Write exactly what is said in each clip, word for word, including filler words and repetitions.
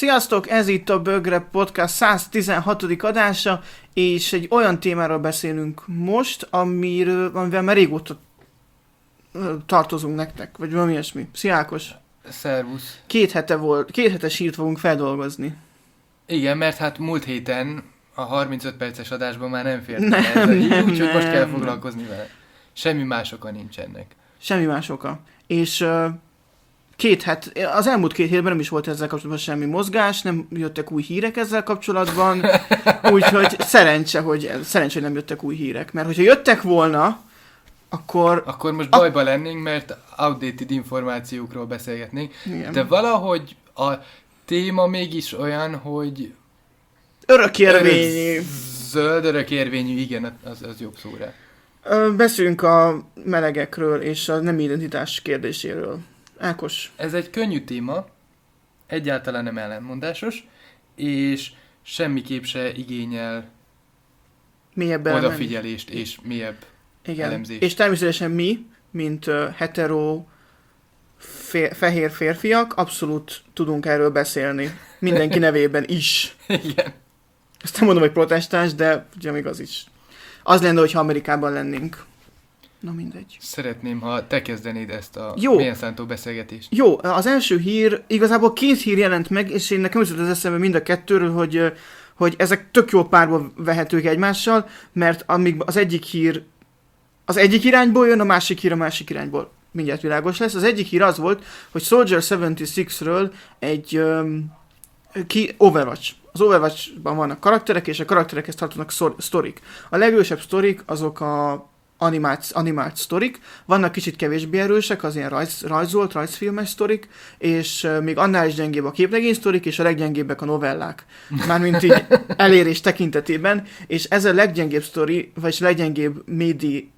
Sziasztok, ez itt a Bögre Podcast száz tizenhatodik adása, és egy olyan témáról beszélünk most, amiről, amivel már régóta tartozunk nektek, vagy valami ilyesmi. Szia Ákos! Szervusz! Két hete volt, két hetes hírt fogunk feldolgozni. Igen, mert hát múlt héten a harmincöt perces adásban már nem fért nem, ez a hír, nem, úgyhogy nem. most kell foglalkozni vele. Semmi más oka nincsenek. Semmi más oka. És uh, két het, az elmúlt két hétben nem is volt ezzel kapcsolatban semmi mozgás, nem jöttek új hírek ezzel kapcsolatban, úgyhogy szerencse, hogy, szerencse, hogy nem jöttek új hírek, mert hogyha jöttek volna, akkor... Akkor most bajba a... lennénk, mert outdated információkról beszélgetnénk, Igen. de valahogy a téma mégis olyan, hogy... Örökérvényű. Örök, zöld örökérvényű, igen, az, az jobb szóra. Beszélünk a melegekről és a nem identitás kérdéséről. Ákos. Ez egy könnyű téma, egyáltalán nem ellenmondásos, és semmiképp se igényel Mélyebb odafigyelést és mélyebb Igen. elemzést. És természetesen mi, mint uh, hetero fér, fehér férfiak, abszolút tudunk erről beszélni. Mindenki nevében is. Igen. Azt nem mondom, hogy protestáns, de ugye még az is. Az lenne, hogyha Amerikában lennénk. Na mindegy. Szeretném, ha te kezdenéd ezt a Jó. mélyen szántó beszélgetést. Jó, az első hír, igazából két hír jelent meg, és én nekem jutott az eszembe mind a kettőről, hogy, hogy ezek tök jó párba vehetők egymással, mert amíg az egyik hír az egyik irányból jön, a másik hír a másik irányból. Mindjárt világos lesz. Az egyik hír az volt, hogy Soldier hetvenhatról egy um, ki Overwatch. Az Overwatchban vannak karakterek, és a karakterekhez tartoznak sztorik. A legősebb sztorik azok a animált, animált sztorik, vannak kicsit kevésbé erősek, az ilyen rajz, rajzolt, rajzfilmes sztorik, és uh, még annál is gyengébb a képregény sztorik, és a leggyengébbek a novellák. Mármint így elérés tekintetében, és ez a leggyengébb sztori, vagy leggyengébb médi,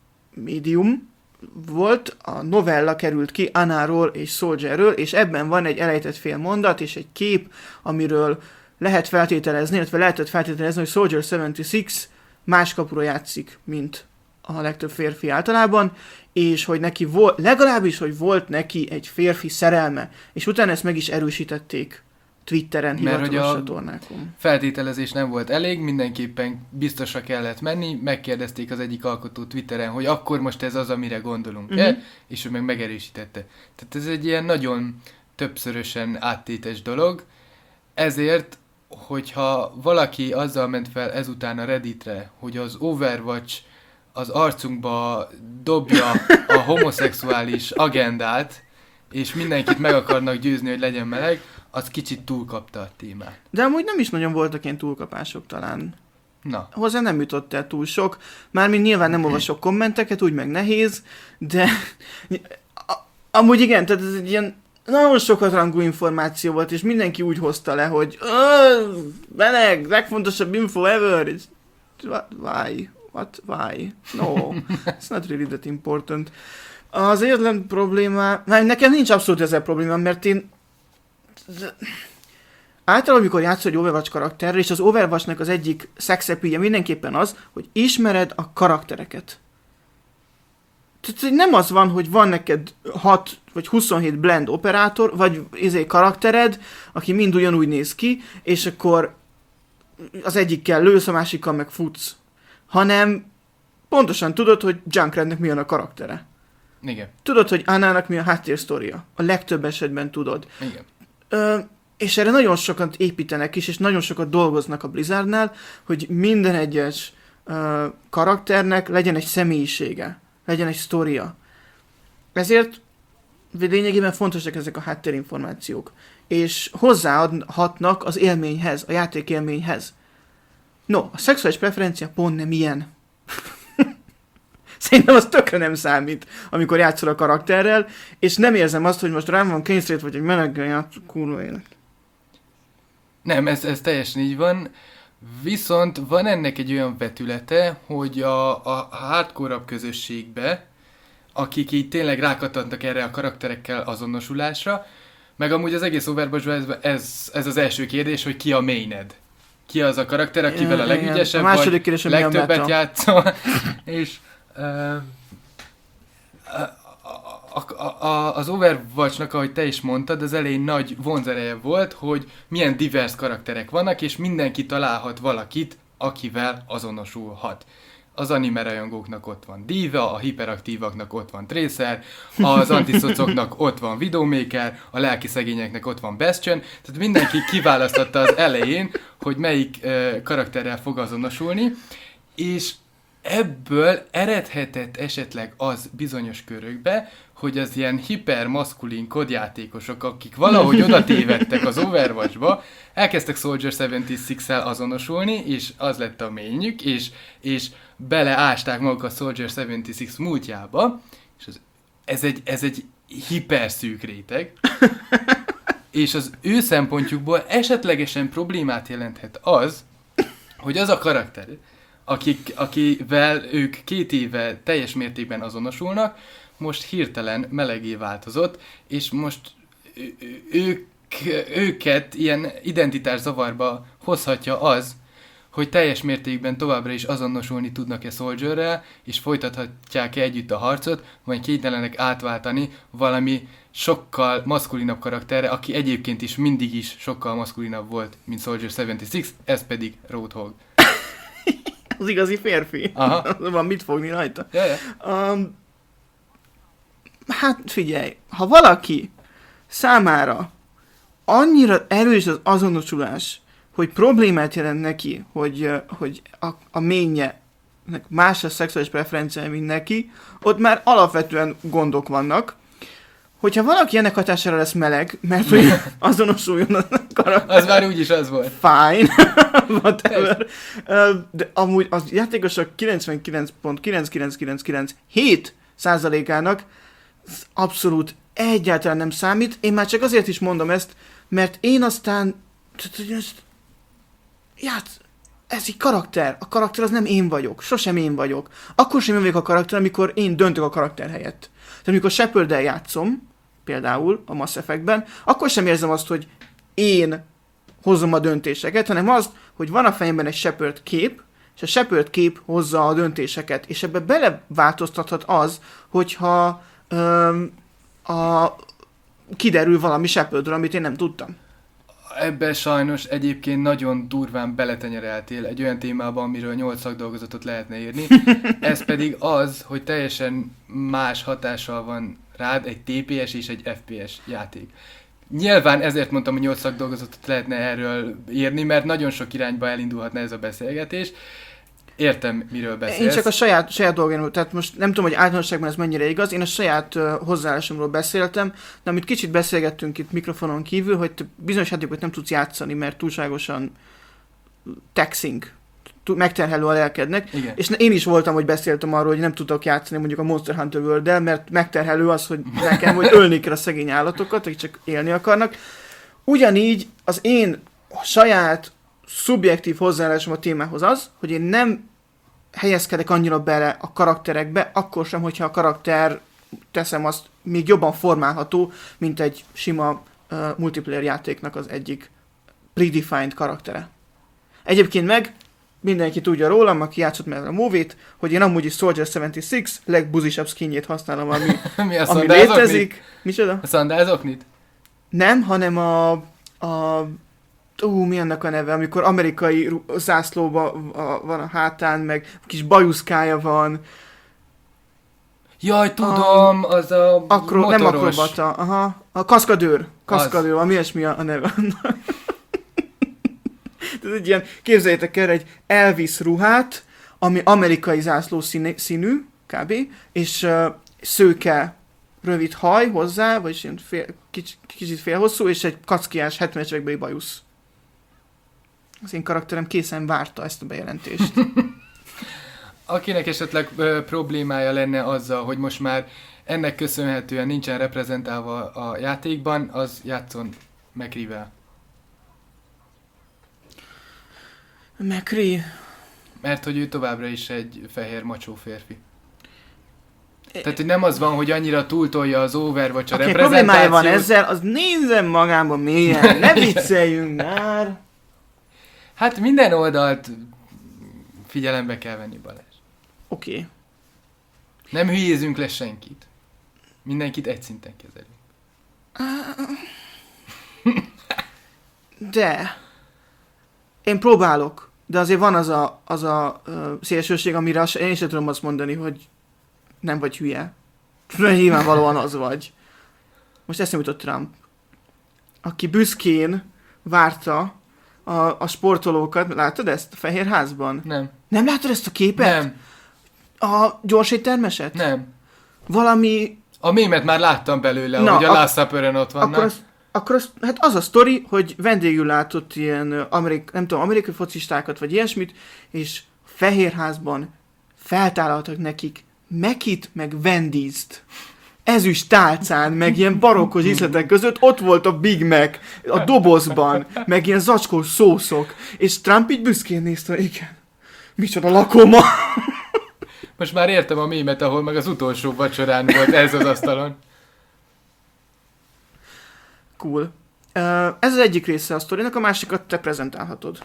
médium volt, a novella került ki Annáról és Soldierről, és ebben van egy elejtett fél mondat, és egy kép, amiről lehet feltételezni, illetve lehetett feltételezni, hogy Soldier hetvenhat más kapura játszik, mint a legtöbb férfi általában, és hogy neki volt, legalábbis, hogy volt neki egy férfi szerelme, és utána ezt meg is erősítették Twitteren, hivatalos csatornákon. Feltételezés nem volt elég, mindenképpen biztosra kellett menni, megkérdezték az egyik alkotó Twitteren, hogy akkor most ez az, amire gondolunk, uh-huh. és ő meg megerősítette. Tehát ez egy ilyen nagyon többszörösen áttétes dolog, ezért, hogyha valaki azzal ment fel ezután a Redditre, hogy az Overwatch az arcunkba dobja a homoszexuális agendát, és mindenkit meg akarnak győzni, hogy legyen meleg, az kicsit túlkapta a témát. De amúgy nem is nagyon voltak ilyen túlkapások talán. Na. Hozzá nem jutott el túl sok. Mármint nyilván nem olvasok kommenteket, úgy meg nehéz, de a, amúgy igen, tehát ez egy ilyen nagyon sokatrangú információ volt, és mindenki úgy hozta le, hogy meleg, legfontosabb info ever, és why? What? Why? No, it's not really that important. Az egyetlen probléma, mert nekem nincs abszolút ezzel problémám, mert én általában, amikor játszol egy Overwatch karakterre, és az Overwatchnak az egyik szexepíje mindenképpen az, hogy ismered a karaktereket. Tehát nem az van, hogy van neked hat vagy huszonhét blend operátor, vagy izé karaktered, aki mind ugyanúgy néz ki, és akkor az egyikkel lősz, a másikkal meg futsz. Hanem pontosan tudod, hogy Junkratnek milyen a karaktere. Igen. Tudod, hogy Annának mi a háttérsztoria. A legtöbb esetben tudod. Igen. Ö, és erre nagyon sokat építenek is, és nagyon sokat dolgoznak a Blizzardnál, hogy minden egyes ö, karakternek legyen egy személyisége, legyen egy sztoria. Ezért lényegében fontosak ezek a háttérinformációk. És hozzáadhatnak az élményhez, a játék élményhez. No, a szexuális preferencia pont nem ilyen. Szerintem az tökre nem számít, amikor játszol a karakterrel, és nem érzem azt, hogy most rám van kényszerít, vagy egy meleggel játszol, kurva élet. Nem, ez, ez teljesen így van. Viszont van ennek egy olyan vetülete, hogy a, a hardcore-abb közösségbe, akik így tényleg rákattantak erre a karakterekkel azonosulásra, meg amúgy az egész Overwatch-ban ez, ez az első kérdés, hogy ki a mained. Ki az a karakter, akivel a legügyesebb, a vagy kérdés, legtöbbet játszol, és uh, a, a, a, a, az Overwatch-nak, ahogy te is mondtad, az elején nagy vonzereje volt, hogy milyen divers karakterek vannak, és mindenki találhat valakit, akivel azonosulhat. Az anime rajongóknak ott van Diva, a hiperaktívaknak ott van Tracer, az antiszocoknak ott van Widowmaker, a lelki szegényeknek ott van Bastion, tehát mindenki kiválasztotta az elején, hogy melyik uh, karakterrel fog azonosulni, és ebből eredhetett esetleg az bizonyos körökbe, hogy az ilyen hipermaszkulin kodjátékosok, akik valahogy oda tévedtek az Overwatchba, elkezdtek Soldier hetvenhatos-szel azonosulni, és az lett a ményük, és, és beleásták magukat Soldier hetvenhatos múltjába, és az, ez, egy, ez egy hiperszűk réteg, és az ő szempontjukból esetlegesen problémát jelenthet az, hogy az a karakter, akik, akivel ők két éve teljes mértékben azonosulnak, most hirtelen melegé változott, és most ők, őket ilyen identitászavarba hozhatja az, hogy teljes mértékben továbbra is azonosulni tudnak-e Soldierrel, és folytathatják-e együtt a harcot, vagy kénytelenek átváltani valami sokkal maszkulinabb karakterre, aki egyébként is mindig is sokkal maszkulinabb volt, mint Soldier hetvenhatos, ez pedig Roadhog. Az igazi férfi. Aha. Van mit fogni rajta. Jaja. Um, hát figyelj, ha valaki számára annyira erős az azonosulás, hogy problémát jelent neki, hogy, hogy a, a ménye más a szexuális preferencia, mint neki, ott már alapvetően gondok vannak. Hogyha valaki ennek hatására lesz meleg, mert hogy azonosuljon a karakter. Az már úgyis az volt. Fine. Whatever. De amúgy az játékosok kilencvenkilenc egész kilencszáznegyvenkilenc százalékának abszolút egyáltalán nem számít. Én már csak azért is mondom ezt, mert én aztán játsz, ez egy karakter. A karakter az nem én vagyok. Sosem én vagyok. Akkor sem én vagyok a karakter, amikor én döntök a karakter helyett. Tehát amikor Shepard-del játszom, például a Mass Effectben, akkor sem érzem azt, hogy én hozom a döntéseket, hanem azt, hogy van a fejemben egy Shepard kép, és a Shepard kép hozza a döntéseket, és ebbe beleváltoztathat az, hogyha öm, a, kiderül valami Shepardról, amit én nem tudtam. Ebben sajnos egyébként nagyon durván beletenyereltél egy olyan témában, amiről nyolc szakdolgozatot lehetne írni. Ez pedig az, hogy teljesen más hatással van rád egy té pé es és egy ef pé es játék. Nyilván ezért mondtam, hogy nyolc szakdolgozatot lehetne erről írni, mert nagyon sok irányba elindulhatna ez a beszélgetés. Értem, miről beszélsz. Én csak a saját, saját dolgomról, tehát most nem tudom, hogy általánosságban ez mennyire igaz, én a saját uh, hozzáállásomról beszéltem, de amit kicsit beszélgettünk itt mikrofonon kívül, hogy te bizonyos játékokat nem tudsz játszani, mert túlságosan taxing, megterhelő a lelkednek. Igen. És én is voltam, hogy beszéltem arról, hogy nem tudok játszani mondjuk a Monster Hunter World-del, mert megterhelő az, hogy nekem, hogy ölni kell a szegény állatokat, akik csak élni akarnak. Ugyanígy az én saját szubjektív hozzáállásom a témához az, hogy én nem helyezkedek annyira bele a karakterekbe, akkor sem, hogyha a karakter, teszem azt, még jobban formálható, mint egy sima uh, multiplayer játéknak az egyik predefined karaktere. Egyébként meg mindenki tudja rólam, aki játszott meg a movie-t, hogy én amúgy is Soldier hetvenhatos legbuzisabb skinjét használom, ami, Mi a ami létezik. Micsoda? A szandázoknit? Nem, hanem a... a Ú, mi annak a neve, amikor amerikai zászlóban van a hátán, meg kis bajuszkája van. Jaj, tudom, a, az a akro, motoros. Nem akrobata, aha. A kaszkadőr. Kaszkadőr, ami ilyesmi a, a neve. Ez egy ilyen, képzeljétek el, egy Elvis ruhát, ami amerikai zászló színe, színű, kb. És uh, szőke rövid haj hozzá, vagy ilyen fél, kicsit, kicsit félhosszú, és egy kackiás hetvenes évekbeli bajusz. Az én karakterem készen várta ezt a bejelentést. Akinek esetleg ö, problémája lenne azzal, hogy most már ennek köszönhetően nincsen reprezentálva a játékban, az játszon McCree-vel. McCree? Mert hogy ő továbbra is egy fehér macsó férfi. Tehát, hogy nem az van, hogy annyira túltolja az Overwatch a okay, reprezentációt. problémája van ezzel, az nézzem magában mélyen, ne vicceljünk már! Hát minden oldalt figyelembe kell venni, Balázs. Oké. Okay. Nem hülyézünk le senkit. Mindenkit egy szinten kezelünk. De én próbálok, de azért van az a, az a uh, szélsőség, amire az, én is tudom azt mondani, hogy nem vagy hülye. Nyilvánvalóan az vagy. Most eszembe jutott Trump, aki büszkén várta a, a sportolókat. Láttad ezt a Fehérházban? Nem. Nem láttad ezt a képet? Nem. A gyors éttermeset? Nem. Valami... A mémet már láttam belőle, Na, hogy a ak- Last Supper-en ott vannak. Akkor az, akkor az, hát az a sztori, hogy vendégül látott ilyen amerik, nem tudom, amerikai focistákat, vagy ilyesmit, és Fehérházban feltállaltak nekik Mekit, meg Wendy's-t. Ezüst tálcán, meg ilyen barokkos ízletek között ott volt a Big Mac a dobozban, meg ilyen zacskós szószok, és Trump így büszkén nézte, igen, micsoda lakoma. Most már értem a mémet, ahol meg az utolsó vacsorán volt ez az asztalon. Cool. Uh, ez az egyik része a sztorinak, a másikat te prezentálhatod.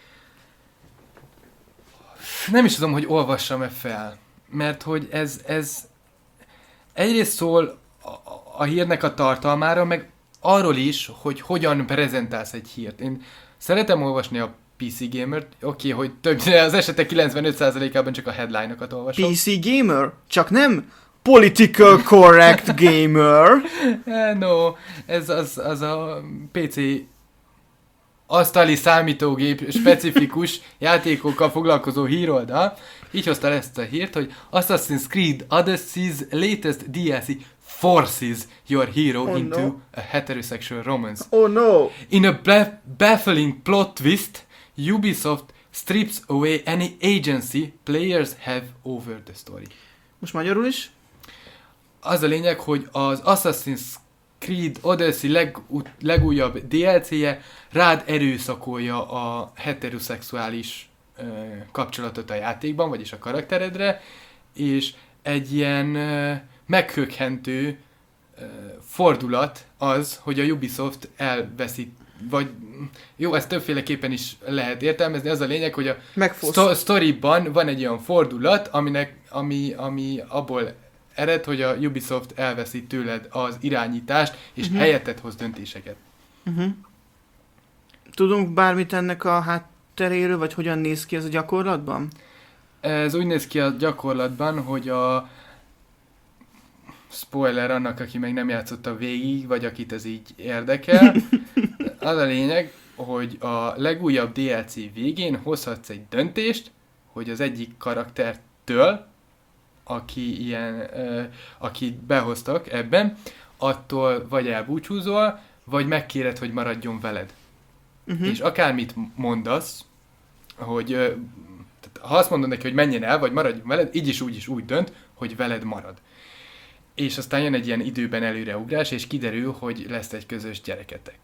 Nem is tudom, hogy olvassam-e fel, mert hogy ez, ez egyrészt szól a, a hírnek a tartalmára, meg arról is, hogy hogyan prezentálsz egy hírt. Én szeretem olvasni a pé cé Gamer-t, oké, okay, hogy többnyire az esetek kilencvenöt százalékában csak a headline-okat olvasom. pé cé Gamer? Csak nem political correct gamer. No, ez az, az a pé cé asztali számítógép specifikus játékokkal foglalkozó híroldal. Így hozta ezt a hírt, hogy Assassin's Creed Odyssey's latest dé el cé forces your hero Oh, into no. a heterosexual romance. Oh no! In a bla- baffling plot twist, Ubisoft strips away any agency players have over the story. Most magyarul is? Az a lényeg, hogy az Assassin's Creed Odyssey leg, legújabb dé el cé-je rád erőszakolja a heteroszexuális ö, kapcsolatot a játékban, vagyis a karakteredre, és egy ilyen ö, meghökkentő ö, fordulat az, hogy a Ubisoft elveszi, vagy jó, ezt többféleképpen is lehet értelmezni, az a lényeg, hogy a sto- sztoriban van egy olyan fordulat, aminek, ami, ami abból ered, hogy a Ubisoft elveszi tőled az irányítást, és uh-huh. helyetted hoz döntéseket. Uh-huh. Tudunk bármit ennek a hátteréről, vagy hogyan néz ki ez a gyakorlatban? Ez úgy néz ki a gyakorlatban, hogy a spoiler annak, aki meg nem játszotta végig, vagy akit ez így érdekel, az a lényeg, hogy a legújabb dé el cé végén hozhatsz egy döntést, hogy az egyik karaktertől, aki ilyen, uh, akit behoztak ebben, attól vagy elbúcsúzol, vagy megkéred, hogy maradjon veled. Uh-huh. És akármit mondasz, hogy uh, tehát ha azt mondod neki, hogy menjen el, vagy maradjon veled, így is úgy is úgy dönt, hogy veled marad. És aztán jön egy ilyen időben előreugrás, és kiderül, hogy lesz egy közös gyereketek.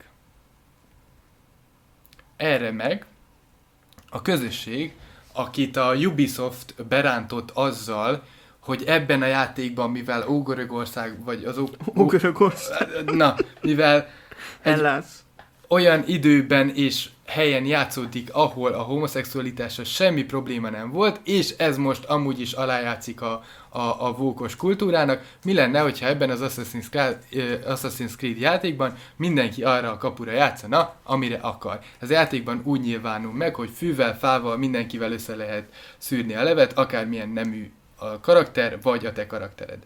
Erre meg a közösség, akit a Ubisoft berántott azzal, hogy ebben a játékban, mivel Ógörögország, vagy az Ó... Ógörögország. Na, mivel Ellász. olyan időben és helyen játszódik, ahol a homoszexualitásra semmi probléma nem volt, és ez most amúgy is alájátszik a, a, a vókos kultúrának. Mi lenne, hogyha ebben az Assassin's Creed, uh, Assassin's Creed játékban mindenki arra a kapura játszana, amire akar. Ez a játékban úgy nyilvánul meg, hogy fűvel, fával mindenkivel össze lehet szűrni a levet, akármilyen nemű a karakter, vagy a te karaktered.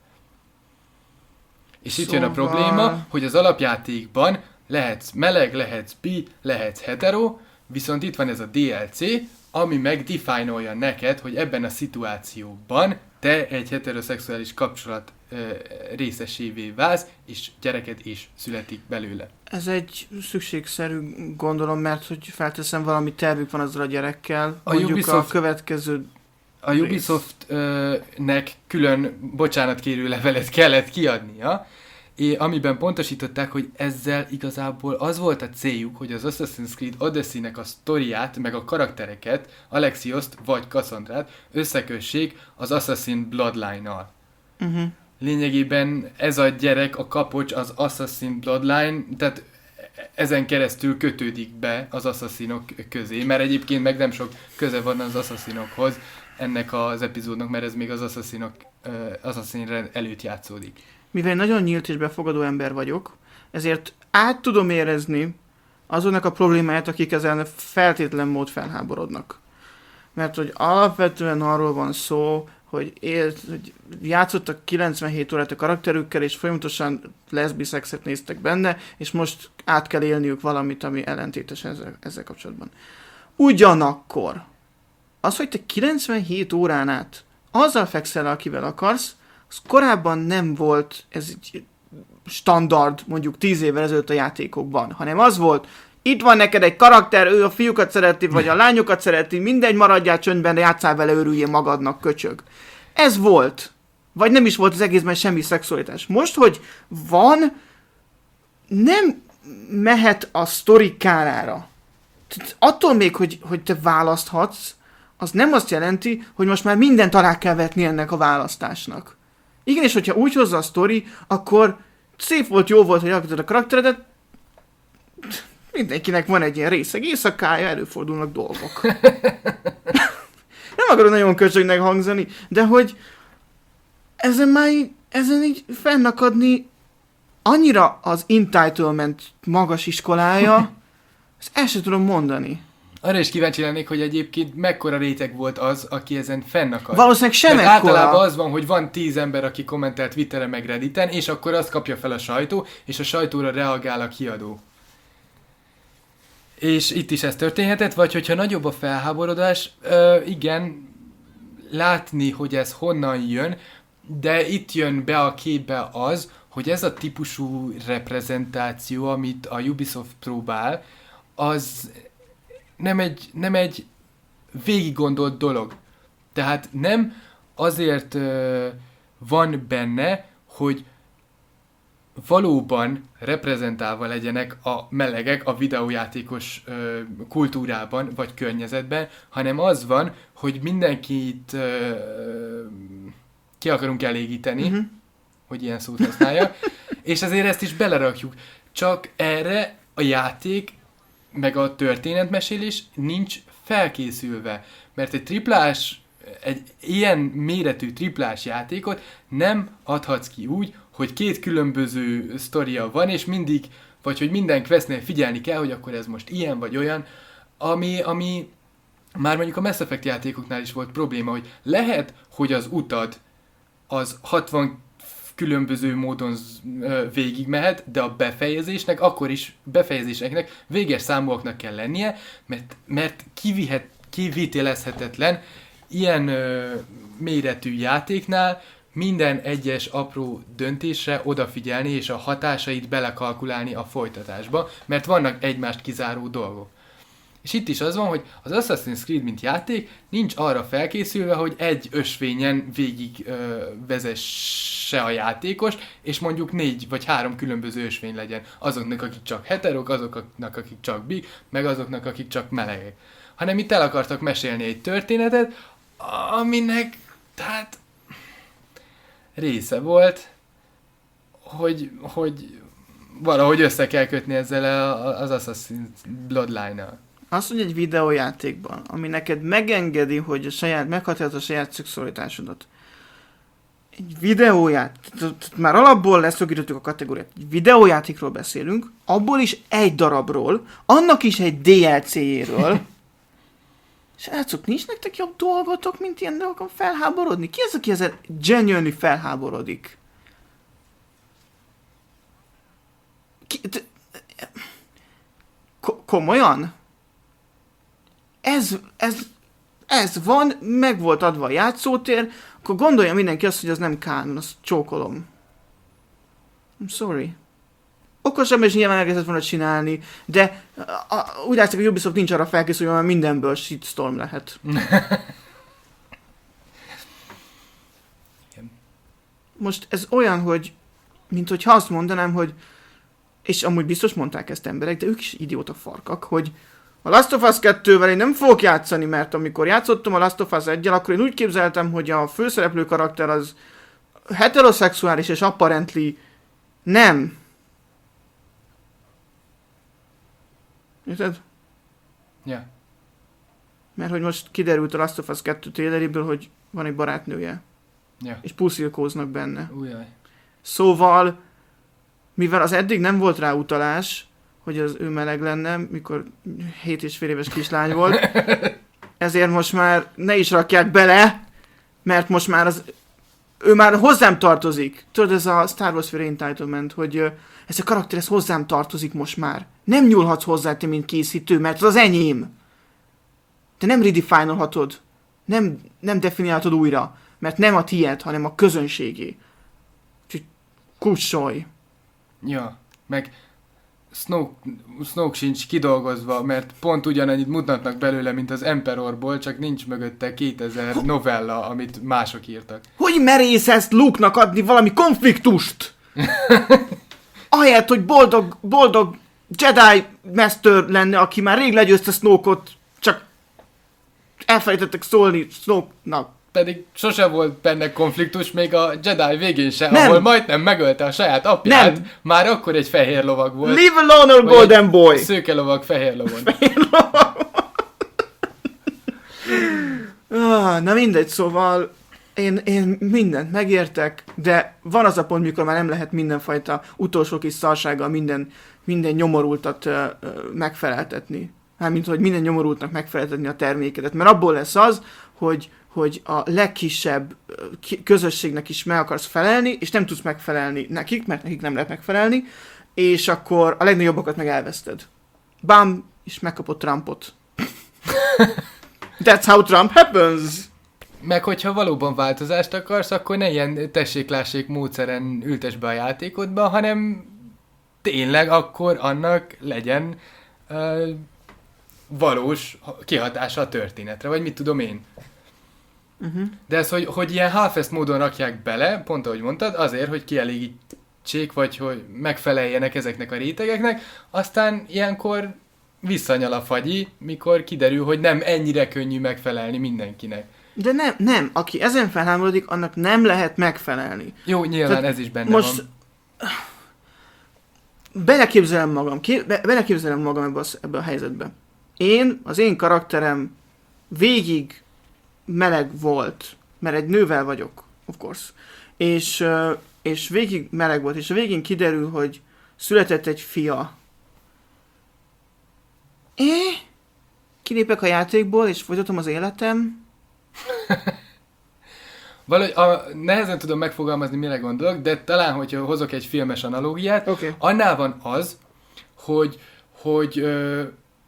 És szóval... itt jön a probléma, hogy az alapjátékban lehetsz meleg, lehetsz bi, lehetsz hetero, viszont itt van ez a dé el cé, ami meg define-olja neked, hogy ebben a szituációban te egy heteroszexuális kapcsolat ö, részesévé válsz, és gyereked is születik belőle. Ez egy szükségszerű gondolom, mert hogy felteszem, valami tervük van azzal a gyerekkel, a mondjuk Ubisoft... a következő A Ubisoftnek külön bocsánatkérő levelet kellett kiadnia, és amiben pontosították, hogy ezzel igazából az volt a céljuk, hogy az Assassin's Creed Odyssey-nek a sztoriát, meg a karaktereket, Alexioszt vagy Cassandrát összekössék az Assassin Bloodline-nal. Uh-huh. Lényegében ez a gyerek, a kapocs, az Assassin Bloodline, tehát ezen keresztül kötődik be az asszaszinok közé, mert egyébként meg nem sok köze van az asszaszinokhoz ennek az epizódnak, mert ez még az asszaszinok, uh, Assassin előtt játszódik. mivel én nagyon nyílt és befogadó ember vagyok, ezért át tudom érezni azonnak a problémáját, akik ezen feltétlen mód felháborodnak. Mert hogy alapvetően arról van szó, hogy, élt, hogy játszottak kilencvenhét órát a karakterükkel, és folyamatosan leszbiszexet néztek benne, és most át kell élniük valamit, ami ellentétes ezzel, ezzel kapcsolatban. Ugyanakkor, az, hogy te kilencvenhét órán át azzal fekszel, akivel akarsz, az korábban nem volt ez egy standard, mondjuk tíz évvel ezelőtt a játékokban, hanem az volt, itt van neked egy karakter, ő a fiúkat szereti, vagy a lányokat szereti, mindegy, maradjál csöndben, de játsszál vele, örüljél magadnak, köcsög. Ez volt. Vagy nem is volt az egészben semmi szexualitás. Most, hogy van, nem mehet a sztori kárára. Attól még, hogy, hogy te választhatsz, az nem azt jelenti, hogy most már mindent alá kell vetni ennek a választásnak. Igen, és hogyha úgy hozza a sztori, akkor szép volt, jó volt, hogy alakítod a karakteredet, mindenkinek van egy ilyen részeg éjszakája, előfordulnak dolgok. Nem akarok nagyon köcsögnek hangzani, de hogy ezen már így, ezen így fennakadni annyira az entitlement magas iskolája, ezt el sem tudom mondani. Arra is kíváncsi lennék, hogy egyébként mekkora réteg volt az, aki ezen fennakad. Valószínűleg sem ekkora. Általában az van, hogy van tíz ember, aki kommentelt Twitteren meg Redditen, és akkor azt kapja fel a sajtó, és a sajtóra reagál a kiadó. És itt is ez történhetett, vagy hogyha nagyobb a felháborodás, ö, igen, látni, hogy ez honnan jön, de itt jön be a képbe az, hogy ez a típusú reprezentáció, amit a Ubisoft próbál, az nem egy, nem egy végig gondolt dolog. Tehát nem azért ö, van benne, hogy valóban reprezentálva legyenek a melegek a videójátékos ö, kultúrában vagy környezetben, hanem az van, hogy mindenkit ö, ki akarunk elégíteni, uh-huh. hogy ilyen szót használja, és azért ezt is belerakjuk. Csak erre a játék meg a történetmesélés nincs felkészülve, mert egy triplás, egy ilyen méretű triplás játékot nem adhatsz ki úgy, hogy két különböző sztoria van, és mindig, vagy hogy minden questnél figyelni kell, hogy akkor ez most ilyen vagy olyan, ami, ami már mondjuk a Mass Effect játékoknál is volt probléma, hogy lehet, hogy az utad az hatvan különböző módon végig mehet, de a befejezésnek, akkor is befejezéseknek véges számúaknak kell lennie, mert, mert kivihet, kivitelezhetetlen ilyen ö, méretű játéknál minden egyes apró döntésre odafigyelni, és a hatásait belekalkulálni a folytatásba, mert vannak egymást kizáró dolgok. És itt is az van, hogy az Assassin's Creed, mint játék, nincs arra felkészülve, hogy egy ösvényen végig ö, vezesse a játékos, és mondjuk négy vagy három különböző ösvény legyen. Azoknak, akik csak heterok, azoknak, akik csak bi, meg azoknak, akik csak melegek. Hanem itt el akartak mesélni egy történetet, aminek, tehát része volt, hogy, hogy valahogy össze kell kötni ezzel a, az Assassin's Bloodline-nal. Azt, hogy egy videójátékban, ami neked megengedi, hogy a saját, meghatározod a saját szexualitásodat. Egy videójáték, már alapból leszögítottuk a kategóriát, egy videójátékról beszélünk, abból is egy darabról, annak is egy dé el cé-jéről. Srácok, nincs nektek jobb dolgotok, mint ilyen dolgokon felháborodni? Ki az, aki ezzel genuinely felháborodik? Ki, t- Ko- komolyan? Ez, ez, ez van, meg volt adva a játszótér, akkor gondolja mindenki azt, hogy az nem kánon, azt csókolom. I'm sorry. Okosabb és nyilván elkezdett volna csinálni, de a, a, úgy látszik, hogy Ubisoft nincs arra felkészülve, mert mindenből shitstorm lehet. Most ez olyan, hogy mint hogyha azt mondanám, hogy és amúgy biztos mondták ezt emberek, de ők is idióta farkak, hogy a Last of Us kettővel én nem fogok játszani, mert amikor játszottam a Last of Us egyel, akkor én úgy képzeltem, hogy a főszereplő karakter az heteroszexuális és apparently nem. Érted? Ja. Yeah. Mert hogy most kiderült a Last of Us kettő traileréből, hogy van egy barátnője. Yeah. És puszilkóznak benne. Ujjaj. Szóval, mivel az eddig nem volt rá utalás, hogy az ő meleg lenne, mikor hét és fél éves kislány volt, ezért most már ne is rakják bele, mert most már az, ő már hozzám tartozik. Tudod, ez a Star Wars féle entitlement, hogy uh, ez a karakter, ez hozzám tartozik most már. Nem nyúlhatsz hozzá te, mint készítő, mert az az enyém. Te nem redefine-olhatod. Nem, nem definiálhatod újra, mert nem a tiéd, hanem a közönségé. Úgyhogy kussolj. Ja, meg Snoke, Snoke sincs kidolgozva, mert pont ugyanannyit mutatnak belőle, mint az Emperorból, csak nincs mögötte kétezer novella, amit mások írtak. Hogy merész ezt Luke-nak adni valami konfliktust? Ahelyett, hogy boldog, boldog Jedi Master lenne, aki már rég legyőzte Snoke-ot, csak elfelejtettek szólni Snoke-nak. Pedig sose volt benne konfliktus, még a Jedi végén sem, nem. ahol majdnem megölte a saját apját, nem. Már akkor egy fehér lovag volt. Leave alone our golden boy! Szőke lovag, fehér lovag. Fehér lovag. ah, na mindegy, szóval én, én mindent megértek, de van az a pont, mikor már nem lehet mindenfajta utolsó kis szarsággal minden, minden nyomorultat uh, uh, megfeleltetni. Mármint, hogy minden nyomorultnak megfeleltetni a termékedet, mert abból lesz az, hogy hogy a legkisebb közösségnek is meg akarsz felelni, és nem tudsz megfelelni nekik, mert nekik nem lehet megfelelni, és akkor a legnagyobbakat meg elveszted. Bám, és megkapod Trumpot. That's how Trump happens! Meg hogyha valóban változást akarsz, akkor ne ilyen tessék-lássék módszeren ültess be a játékodba, hanem tényleg akkor annak legyen uh, valós kihatása a történetre, vagy mit tudom én. Uh-huh. De ez, hogy, hogy ilyen half-assed módon rakják bele, pont ahogy mondtad, azért, hogy kielégítsék, vagy hogy megfeleljenek ezeknek a rétegeknek, aztán ilyenkor visszanyal a fagyi, mikor kiderül, hogy nem ennyire könnyű megfelelni mindenkinek. De nem, nem. Aki ezen felháborodik, annak nem lehet megfelelni. Jó, nyilván tehát ez is benne most van. Beleképzelem magam, ké- be- beleképzelem magam ebbe a, ebbe a helyzetbe. Én, az én karakterem végig meleg volt, mert egy nővel vagyok, of course, és, és végig meleg volt, és a végén kiderül, hogy született egy fia. É? Kilépek a játékból, és folytatom az életem? Valahogy a, nehezen tudom megfogalmazni, mire gondolok, de talán, hogyha hozok egy filmes analógiát, okay. Annál van az, hogy, hogy ö,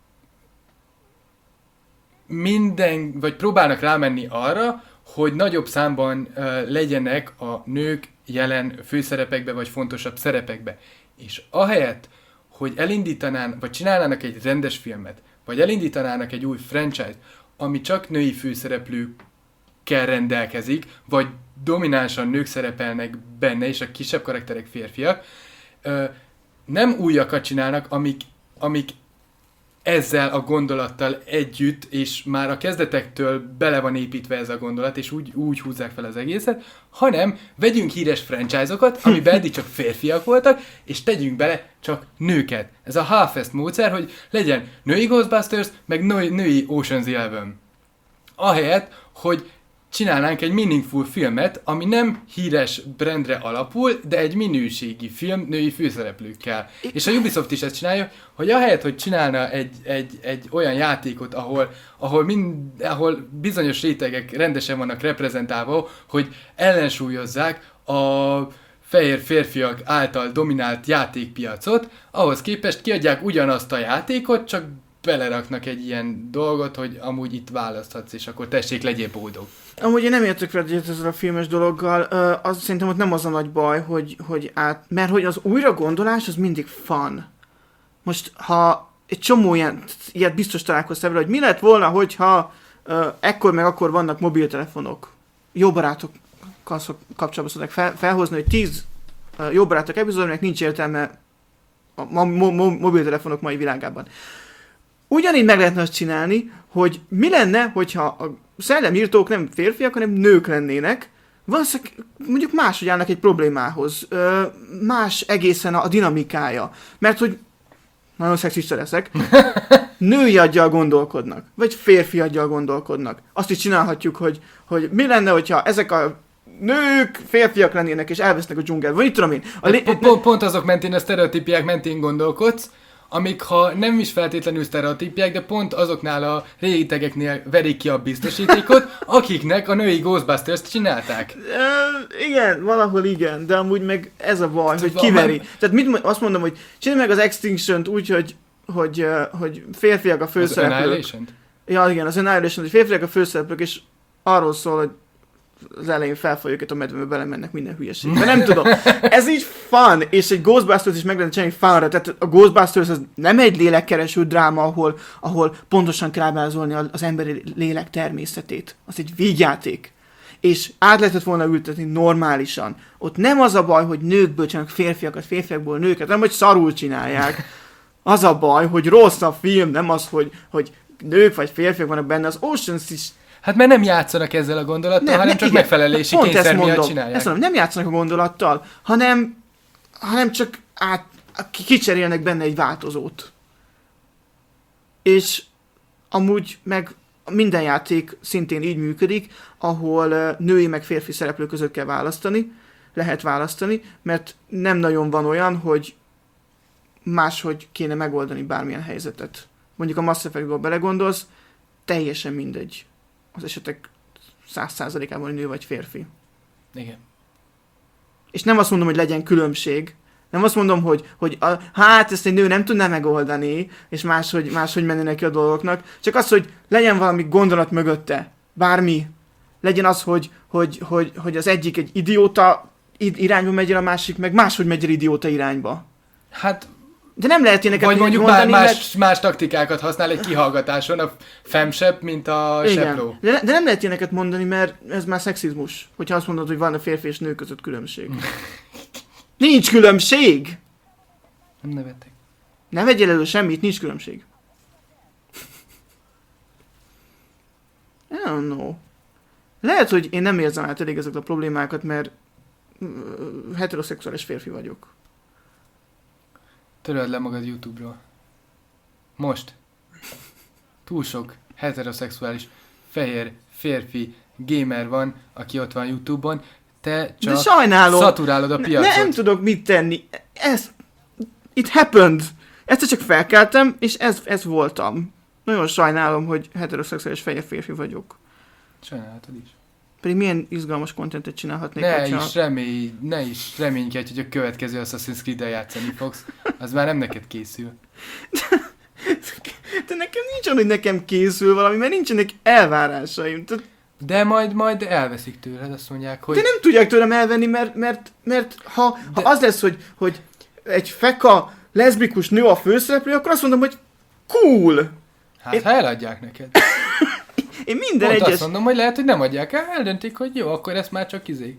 minden, vagy próbálnak rámenni arra, hogy nagyobb számban uh, legyenek a nők jelen főszerepekbe, vagy fontosabb szerepekbe. És ahelyett, hogy elindítanán, vagy csinálnának egy rendes filmet, vagy elindítanának egy új franchise-t, ami csak női főszereplőkkel rendelkezik, vagy dominánsan nők szerepelnek benne, és a kisebb karakterek férfiak, uh, nem újakat csinálnak, amik, amik ezzel a gondolattal együtt, és már a kezdetektől bele van építve ez a gondolat, és úgy, úgy húzzák fel az egészet, hanem vegyünk híres franchise-okat, amiben eddig csak férfiak voltak, és tegyünk bele csak nőket. Ez a half-assed módszer, hogy legyen női Ghostbusters, meg női, női Ocean's Eleven. Ahelyett, hogy csinálnánk egy meaningful filmet, ami nem híres brandre alapul, de egy minőségi film női főszereplőkkel. És a Ubisoft is ezt csinálja, hogy ahelyett, hogy csinálna egy, egy, egy olyan játékot, ahol, ahol, mind, ahol bizonyos rétegek rendesen vannak reprezentálva, hogy ellensúlyozzák a fehér férfiak által dominált játékpiacot, ahhoz képest kiadják ugyanazt a játékot, csak beleraknak egy ilyen dolgot, hogy amúgy itt választhatsz, és akkor tessék, legyél boldog. Amúgy én nem értek fel ezzel a filmes dologgal, uh, az szerintem ott nem az a nagy baj, hogy, hogy át, mert hogy az újra gondolás az mindig fun. Most, ha egy csomó ilyen, ilyet biztos találkoztál vele, hogy mi lett volna, hogyha uh, ekkor meg akkor vannak mobiltelefonok. Jó barátokkal kapcsolatban szokták fel, felhozni, hogy tíz uh, jó barátok epizódnak nincs értelme a mo- mo- mobiltelefonok mai világában. Ugyanígy meg lehetne azt csinálni, hogy mi lenne, hogyha a szellemírtók nem férfiak, hanem nők lennének, valószínűleg mondjuk máshogy állnak egy problémához, más egészen a dinamikája. Mert hogy nagyon szexista leszek, női aggyal gondolkodnak, vagy férfi aggyal gondolkodnak. Azt is csinálhatjuk, hogy, hogy mi lenne, hogyha ezek a nők férfiak lennének, és elvesznek a dzsungelbe. Vagy mit tudom én. A lé- pont, pont, pont azok mentén, a sztereotípiák mentén gondolkodsz, amik ha nem is feltétlenül sztereotípiák, de pont azoknál a rétegeknél verik ki a biztosítékot, akiknek a női Ghostbusters-t csinálták. Uh, igen, valahol igen, de amúgy meg ez a baj, hogy kiveri. Tehát mit, azt mondom, hogy csinálj meg az Extinction-t úgy, hogy, hogy, uh, hogy férfiak a főszereplők. Az Annihilation-t? Ja, igen, az Annihilation, hogy férfiak a főszereplők, és arról szól, hogy az elején felfolyjuk, őket a medvébe, belemennek minden hülyeségbe. Nem tudom. Ez így fun, és egy Ghostbusters is meg lehet csinálni funra. Tehát a Ghostbusters az nem egy lélekkereső dráma, ahol, ahol pontosan kell ábrázolni az emberi lélek természetét. Az egy vígjáték. És át lehetett volna ültetni normálisan. Ott nem az a baj, hogy nőkből csinálnak férfiakat, férfiakból nőket, hanem hogy szarul csinálják. Az a baj, hogy rossz a film, nem az, hogy, hogy nők vagy férfiak vannak benne. Az Oceans is. Hát mert nem játszanak ezzel a gondolattal, nem, hanem ne, csak igen, megfelelési kényszer miatt csinálják. Ezt mondom, nem játszanak a gondolattal, hanem, hanem csak át, kicserélnek benne egy változót. És amúgy meg minden játék szintén így működik, ahol női meg férfi szereplő között kell választani, lehet választani, mert nem nagyon van olyan, hogy máshogy kéne megoldani bármilyen helyzetet. Mondjuk a Mass Effect-ből belegondolsz, teljesen mindegy. Az esetek száz százalékában nő vagy férfi. Igen. És nem azt mondom, hogy legyen különbség. Nem azt mondom, hogy, hogy a, hát ezt egy nő nem tudná megoldani, és máshogy, máshogy menni neki a dolgoknak. Csak az, hogy legyen valami gondolat mögötte. Bármi. Legyen az, hogy, hogy, hogy, hogy az egyik egy idióta irányba megy el, a másik meg máshogy megy el idióta irányba. Hát... De nem lehet ilyeneket vagy mondjuk mondani, más, mert... más taktikákat használ egy kihallgatáson, a femsep, mint a sepló. De, de nem lehet ilyeneket mondani, mert ez már szexizmus, hogyha azt mondod, hogy van a férfi és nő között különbség. Nincs különbség! Nem nevettek. Ne vegyél elő semmit, nincs különbség. I don't know. Lehet, hogy én nem érzem át elég ezeket a problémákat, mert heteroszexuális férfi vagyok. Töröld le magad YouTube-ról. Most. Túl sok heteroszexuális fehér férfi gamer van, aki ott van YouTube-on. Te csak szaturálod a piacot. Ne, nem tudok mit tenni. Ez, it happened. Egyszer csak felkeltem, és ez, ez voltam. Nagyon sajnálom, hogy heteroszexuális fehér férfi vagyok. Sajnálatod is. Pedig milyen izgalmas kontentet csinálhatnék. Ne hogyha... is remélj, ne is reménykedj, hogy a következő Assassin's Creed-del játszani fogsz. Az már nem neked készül. De nekem nincs olyan, hogy nekem készül valami, mert nincsenek elvárásaim. Tehát... De majd, majd elveszik tőled, azt mondják, hogy... De nem tudják tőlem elvenni, mert, mert, mert ha, De... ha az lesz, hogy, hogy egy feka, leszbikus nő a főszereplő, akkor azt mondom, hogy cool! Hát Én... ha eladják neked. Én minden Pont egyes... azt mondom, hogy lehet, hogy nem adják el, eldöntik, hogy jó, akkor ezt már csak izé...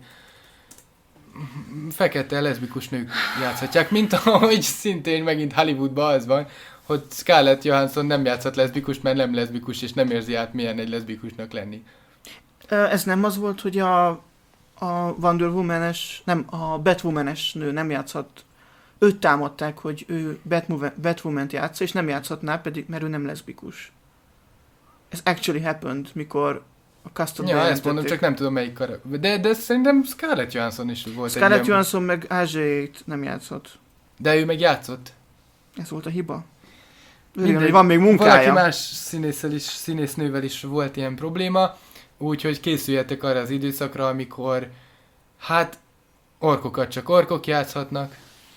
Fekete leszbikus nők játszhatják, mint ahogy szintén megint Hollywoodban az van, hogy Scarlett Johansson nem játszhat leszbikus, mert nem leszbikus, és nem érzi át, milyen egy leszbikusnak lenni. Ez nem az volt, hogy a, a Wonder Woman-es, nem, a Batwoman-es nő nem játszhat. Őt támadták, hogy ő Batwoman-t játsza, és nem játszhatná, pedig, mert ő nem leszbikus. Ez actually happened, mikor a custom Ja, ezt mondom, csak nem tudom melyik karakter. De, de szerintem Scarlett Johansson is volt. Scarlett Johansson meg Ázsiait nem játszott. De ő meg játszott. Ez volt a hiba. Igen, hogy van még munkája. Valaki más színésszel is, színésznővel is volt ilyen probléma, úgyhogy készüljetek arra az időszakra, amikor hát orkokat csak orkok játszhatnak.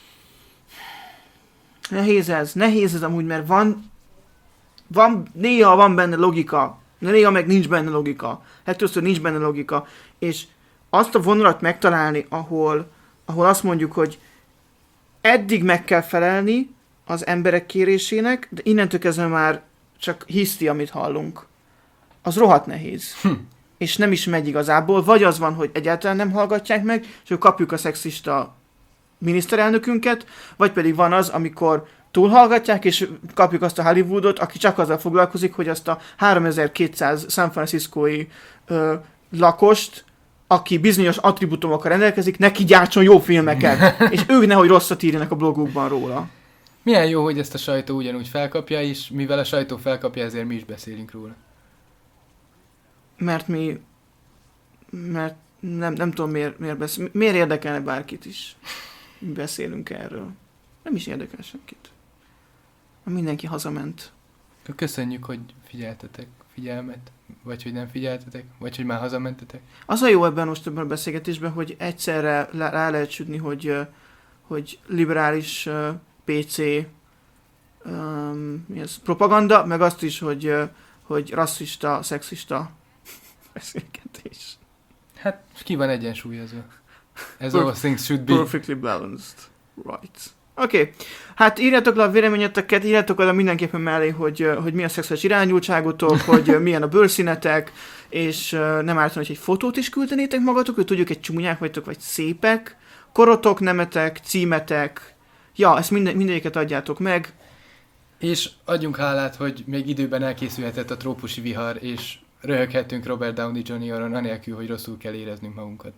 Nehéz ez, nehéz ez amúgy, mert van, van néha van benne logika, de néha meg nincs benne logika. Hát többször nincs benne logika, és azt a vonalat megtalálni, ahol, ahol azt mondjuk, hogy eddig meg kell felelni az emberek kérésének, de innentől kezdve már csak hiszti, amit hallunk. Az rohadt nehéz. Hm. És nem is megy igazából. Vagy az van, hogy egyáltalán nem hallgatják meg, és akkor kapjuk a szexista miniszterelnökünket, vagy pedig van az, amikor túlhallgatják, és kapjuk azt a Hollywoodot, aki csak azzal foglalkozik, hogy azt a háromezer-kétszáz San Franciscói ö, lakost, aki bizonyos attribútumokkal rendelkezik, neki gyártson jó filmeket, és ők nehogy rosszat írjanak a blogukban róla. Milyen jó, hogy ezt a sajtó ugyanúgy felkapja, és mivel a sajtó felkapja, ezért mi is beszélünk róla. Mert mi... Mert, Nem, nem tudom, miért, miért, beszél, miért érdekelne bárkit is. Mi beszélünk erről. Nem is érdekel senkit. Mindenki hazament. Köszönjük, hogy figyeltetek figyelmet, vagy hogy nem figyeltetek, vagy hogy már hazamentetek. Az a jó ebben most ebben a beszélgetésben, hogy egyszerre rá lehet sütni, hogy, hogy liberális pé cé um, mi ez, propaganda, meg azt is, hogy, hogy rasszista, szexista beszélgetés. Hát ki van egyensúlyozva. As all things should be. Perfectly balanced. Right. Oké, okay. Hát írjátok le a véleményeteket, írjátok le mindenképpen mellé, hogy, hogy mi a szexuális irányultságotok, hogy milyen a bőrszínetek, és nem ártani, hogy egy fotót is küldenétek magatok, hogy tudjuk, egy csúnyák vagytok, vagy szépek, korotok, nemetek, címetek, ja, ezt minden, mindegyiket adjátok meg. És adjunk hálát, hogy még időben elkészülhetett a trópusi vihar, és röhöghettünk Robert Downey junior-on, anélkül, hogy rosszul kell éreznünk magunkat.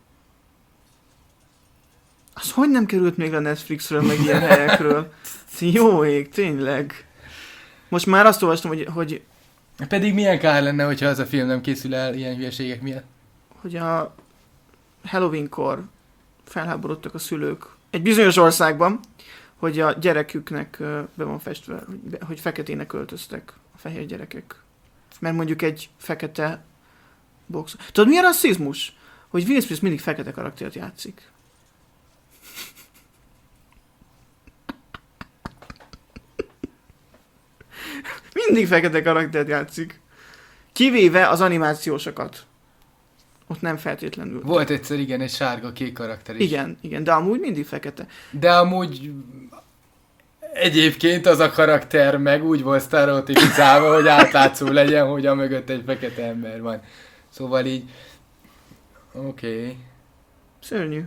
Az hogy nem került még a Netflixről, meg ilyen helyekről? Jó ég, tényleg. Most már azt olvastam, hogy, hogy... Pedig milyen kár lenne, hogyha az a film nem készül el ilyen hülyeségek miatt? Hogy a Halloweenkor felháborodtak a szülők egy bizonyos országban, hogy a gyereküknek be van festve, hogy, hogy feketének öltöztek a fehér gyerekek. Mert mondjuk egy fekete box... Tudod, mi a rasszizmus? Hogy Will Smith mindig fekete karaktert játszik. Mindig fekete karaktert játszik. Kivéve az animációsokat. Ott nem feltétlenül. Volt egyszer, igen, egy sárga-kék karakter is. Igen, igen, de amúgy mindig fekete. De amúgy egyébként az a karakter meg úgy volt sztereotipizálva, hogy átlátszó legyen, hogy a mögött egy fekete ember van. Szóval így... Oké. Okay. Szörnyű.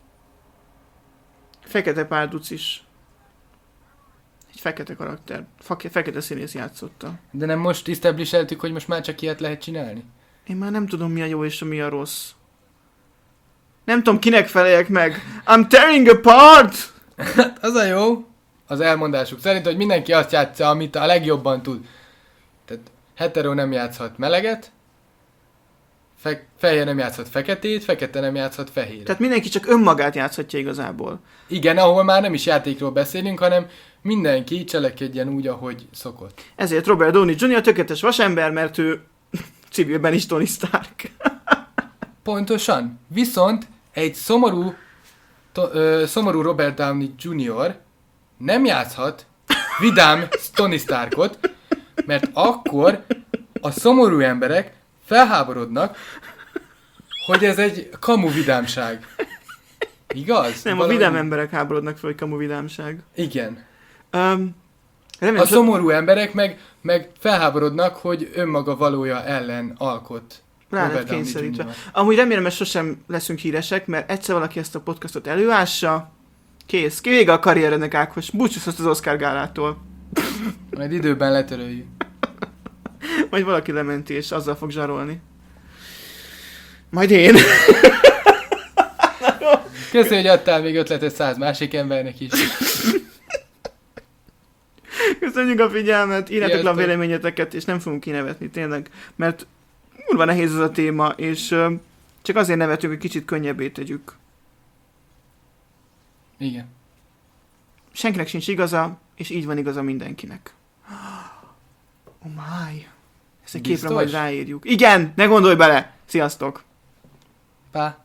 Fekete párduc is. Egy fekete karakter. Fekete színész játszotta. De nem most establishkeltük, hogy most már csak ilyet lehet csinálni? Én már nem tudom, mi a jó és mi a rossz. Nem tudom, kinek feleljek meg. I'm tearing apart! Az a jó. Az elmondásuk szerint, hogy mindenki azt játsza, amit a legjobban tud. Tehát hetero nem játszhat meleget, fe- fehér nem játszhat feketét, fekete nem játszhat fehéret. Tehát mindenki csak önmagát játszhatja igazából. Igen, ahol már nem is játékról beszélünk, hanem mindenki cselekedjen úgy, ahogy szokott. Ezért Robert Downey junior tökéletes vasember, mert ő civilben is Tony Stark. Pontosan. Viszont egy szomorú, to, ö, szomorú Robert Downey junior nem játszhat vidám Tony Starkot, mert akkor a szomorú emberek felháborodnak, hogy ez egy kamu vidámság. Igaz? Nem, Valahogy... a vidám emberek háborodnak fel, hogy kamu vidámság. Igen. Um, remélem, a szomorú emberek meg, meg felháborodnak, hogy önmaga valója ellen alkot. Rá lett kényszerítve. Amúgy remélem, hogy sosem leszünk híresek, mert egyszer valaki ezt a podcastot előássa, kész. Vége a karrierednek, Ákos. Búcsúzhatsz az Oscar gálától. Majd időben letöröljük. Majd valaki lementi, és azzal fog zsarolni. Majd én. Köszönöm, hogy adtál még ötletet száz másik embernek is. Köszönjük a figyelmet, írjátok le a véleményeteket, és nem fogunk kinevetni, tényleg, mert kurva nehéz ez a téma, és uh, csak azért nevetünk, hogy kicsit könnyebbé tegyük. Igen. Senkinek sincs igaza, és így van igaza mindenkinek. Oh my. Ezt egy képre majd ráírjuk. Igen, ne gondolj bele! Sziasztok! Pá.